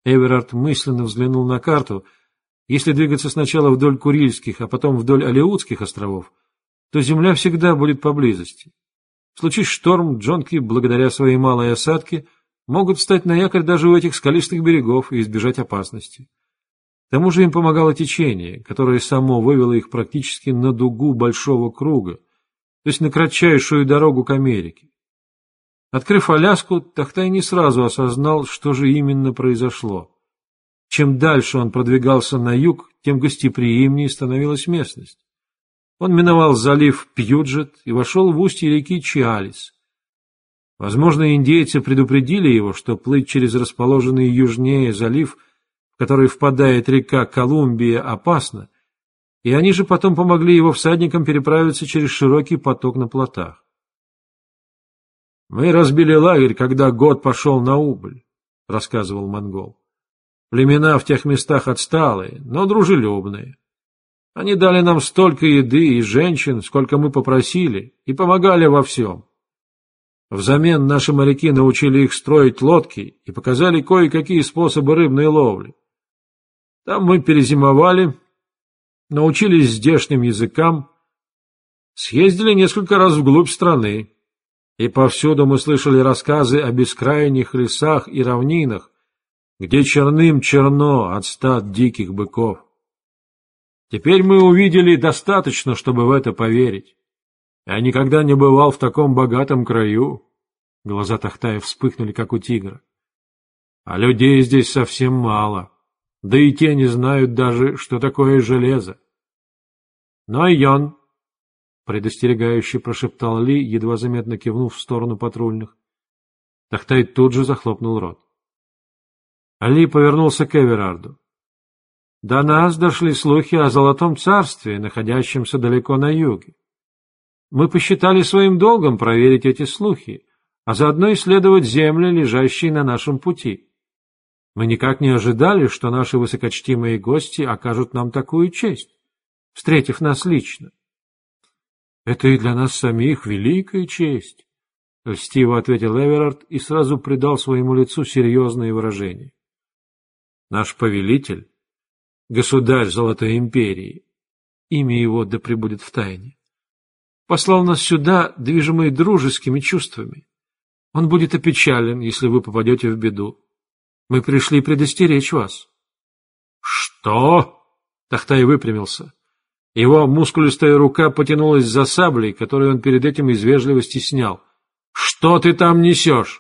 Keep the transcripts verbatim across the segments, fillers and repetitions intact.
Эверард мысленно взглянул на карту. Если двигаться сначала вдоль Курильских, а потом вдоль Алеутских островов, то земля всегда будет поблизости. Случись шторм, джонки, благодаря своей малой осадке, могут встать на якорь даже у этих скалистых берегов и избежать опасности. К тому же им помогало течение, которое само вывело их практически на дугу большого круга, то есть на кратчайшую дорогу к Америке. Открыв Аляску, Тахтай не сразу осознал, что же именно произошло. Чем дальше он продвигался на юг, тем гостеприимнее становилась местность. Он миновал залив Пьюджет и вошел в устье реки Чиалис. Возможно, индейцы предупредили его, что плыть через расположенный южнее залив, в который впадает река Колумбия, опасно, и они же потом помогли его всадникам переправиться через широкий поток на плотах. «Мы разбили лагерь, когда год пошел на убыль», — рассказывал монгол. «Племена в тех местах отсталые, но дружелюбные. Они дали нам столько еды и женщин, сколько мы попросили, и помогали во всем. Взамен наши моряки научили их строить лодки и показали кое-какие способы рыбной ловли. Там мы перезимовали, научились здешним языкам, съездили несколько раз вглубь страны, и повсюду мы слышали рассказы о бескрайних лесах и равнинах, где черным черно от стад диких быков. Теперь мы увидели достаточно, чтобы в это поверить. Я никогда не бывал в таком богатом краю. Глаза Тахтая вспыхнули, как у тигра. А людей здесь совсем мало. Да и те не знают даже, что такое железо. Но Йон, предостерегающе прошептал Ли, едва заметно кивнув в сторону патрульных. Тахтай тут же захлопнул рот. Ли повернулся к Эверарду. До нас дошли слухи о Золотом Царстве, находящемся далеко на юге. Мы посчитали своим долгом проверить эти слухи, а заодно исследовать земли, лежащие на нашем пути. Мы никак не ожидали, что наши высокочтимые гости окажут нам такую честь, встретив нас лично. — Это и для нас самих великая честь, — льстиво ответил Эверард и сразу придал своему лицу серьезное выражение. — Наш повелитель, государь Золотой Империи, имя его да пребудет в тайне, послал нас сюда, движимые дружескими чувствами. Он будет опечален, если вы попадете в беду. Мы пришли предостеречь вас. — Что? — Тахтай выпрямился. Его мускулистая рука потянулась за саблей, которую он перед этим из вежливости снял. — Что ты там несешь?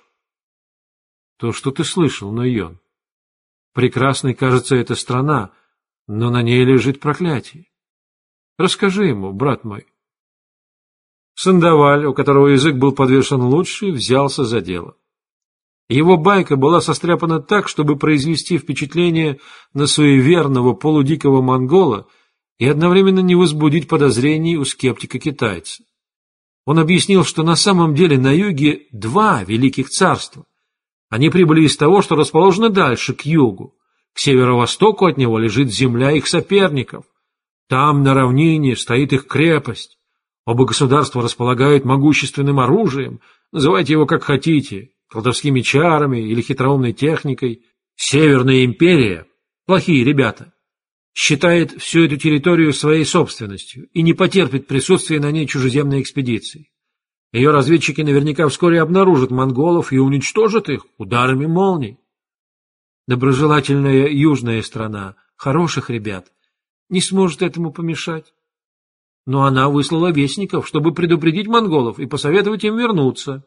— То, что ты слышал, Нойон. Прекрасной кажется эта страна, но на ней лежит проклятие. Расскажи ему, брат мой. Сандаваль, у которого язык был подвешен лучше, взялся за дело. Его байка была состряпана так, чтобы произвести впечатление на суеверного полудикого монгола и одновременно не возбудить подозрений у скептика-китайца. Он объяснил, что на самом деле на юге два великих царства. Они прибыли из того, что расположено дальше, к югу. К северо-востоку от него лежит земля их соперников. Там, на равнине, стоит их крепость. Оба государства располагают могущественным оружием, называйте его как хотите, колдовскими чарами или хитроумной техникой. Северная империя, плохие ребята, считает всю эту территорию своей собственностью и не потерпит присутствия на ней чужеземной экспедиции. Ее разведчики наверняка вскоре обнаружат монголов и уничтожат их ударами молний. Доброжелательная южная страна, хороших ребят, не сможет этому помешать. Но она выслала вестников, чтобы предупредить монголов и посоветовать им вернуться.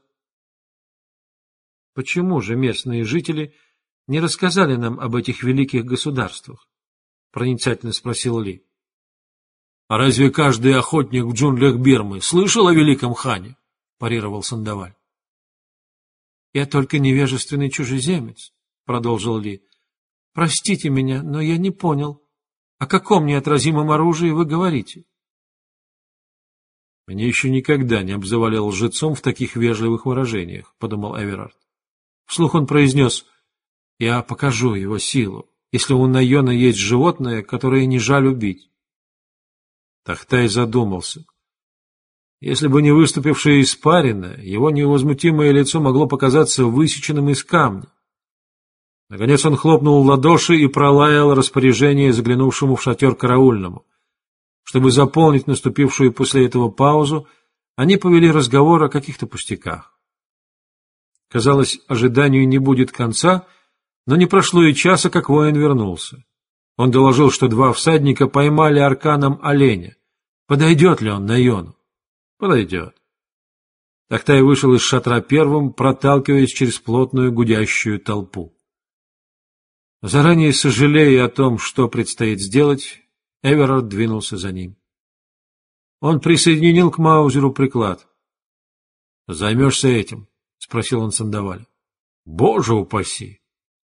Почему же местные жители не рассказали нам об этих великих государствах? Проницательно спросил Ли. А разве каждый охотник в джунглях Бирмы слышал о великом хане? Парировал Сандаваль. Я только невежественный чужеземец, продолжил Ли. Простите меня, но я не понял, о каком неотразимом оружии вы говорите? Меня еще никогда не обзывали лжецом в таких вежливых выражениях, подумал Эверард. Вслух он произнес: я покажу его силу, если у Нойона есть животное, которое не жаль убить. Тахтай задумался. Если бы не выступившая испарина, его невозмутимое лицо могло показаться высеченным из камня. Наконец он хлопнул в ладоши и пролаял распоряжение заглянувшему в шатер караульному. Чтобы заполнить наступившую после этого паузу, они повели разговор о каких-то пустяках. Казалось, ожиданию не будет конца, но не прошло и часа, как воин вернулся. Он доложил, что два всадника поймали арканом оленя. Подойдет ли он на Йону? Подойдет. Тактай вышел из шатра первым, проталкиваясь через плотную гудящую толпу. Заранее сожалея о том, что предстоит сделать, Эверард двинулся за ним. Он присоединил к Маузеру приклад. — Займешься этим? — спросил он Сандаваля. — Боже упаси!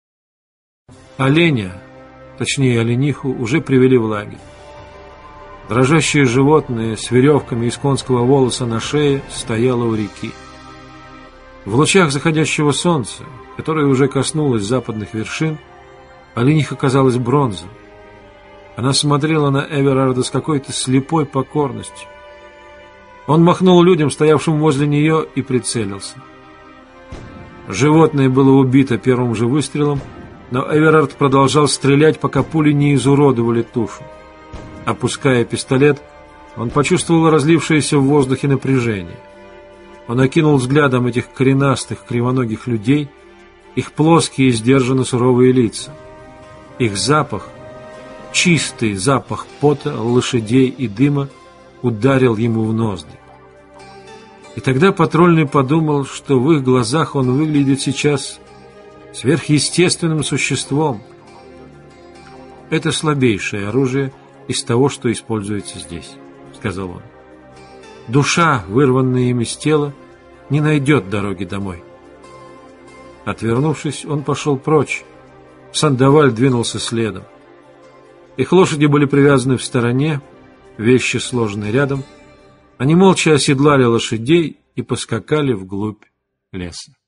Оленя, точнее олениху, уже привели в лагерь. Дрожащее животное с веревками из конского волоса на шее стояло у реки. В лучах заходящего солнца, которое уже коснулось западных вершин, олениха казалась бронзой. Она смотрела на Эверарда с какой-то слепой покорностью. Он махнул людям, стоявшим возле нее, и прицелился. Животное было убито первым же выстрелом, но Эверард продолжал стрелять, пока пули не изуродовали тушу. Опуская пистолет, он почувствовал разлившееся в воздухе напряжение. Он окинул взглядом этих коренастых, кривоногих людей, их плоские и сдержанно суровые лица. Их запах, чистый запах пота, лошадей и дыма, ударил ему в ноздри. И тогда патрульный подумал, что в их глазах он выглядит сейчас сверхъестественным существом. Это слабейшее оружие из того, что используется здесь, — сказал он. Душа, вырванная им из тела, не найдет дороги домой. Отвернувшись, он пошел прочь. Сандаваль двинулся следом. Их лошади были привязаны в стороне, вещи сложены рядом. Они молча оседлали лошадей и поскакали вглубь леса.